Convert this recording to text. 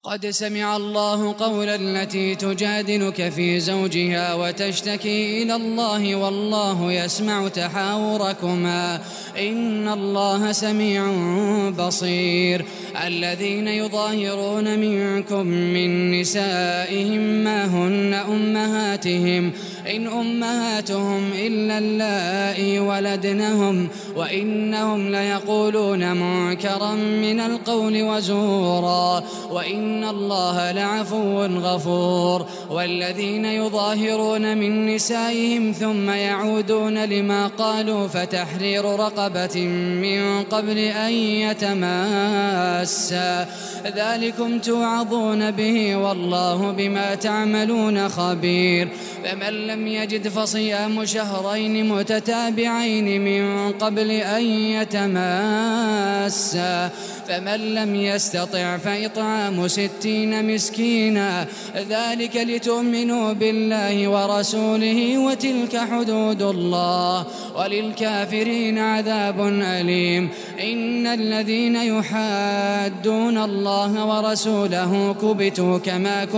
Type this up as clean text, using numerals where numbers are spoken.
قد سمع الله قولا التي تجادلك في زوجها وتشتكي إلى الله والله يسمع تحاوركما إن الله سميع بصير. الذين يظاهرون منكم من نسائهم ما هن أمهاتهم إن أمهاتهم إلا اللائي ولدنهم وإنهم ليقولون منكرا من القول وزورا وإن الله لعفو غفور. والذين يظاهرون من نسائهم ثم يعودون لما قالوا فتحرير رقبة من قبل أن يتماسا ذلكم توعظون به والله بما تعملون خبير. فمن لم يجد فصيام شهرين متتابعين من قبل أن يتماسا فمن لم يستطع فإطعام 60 مسكينا ذلك لتؤمنوا بالله ورسوله وتلك حدود الله وللكافرين عذاب أليم. إن الذين يحادون الله ورسوله كبتوا كما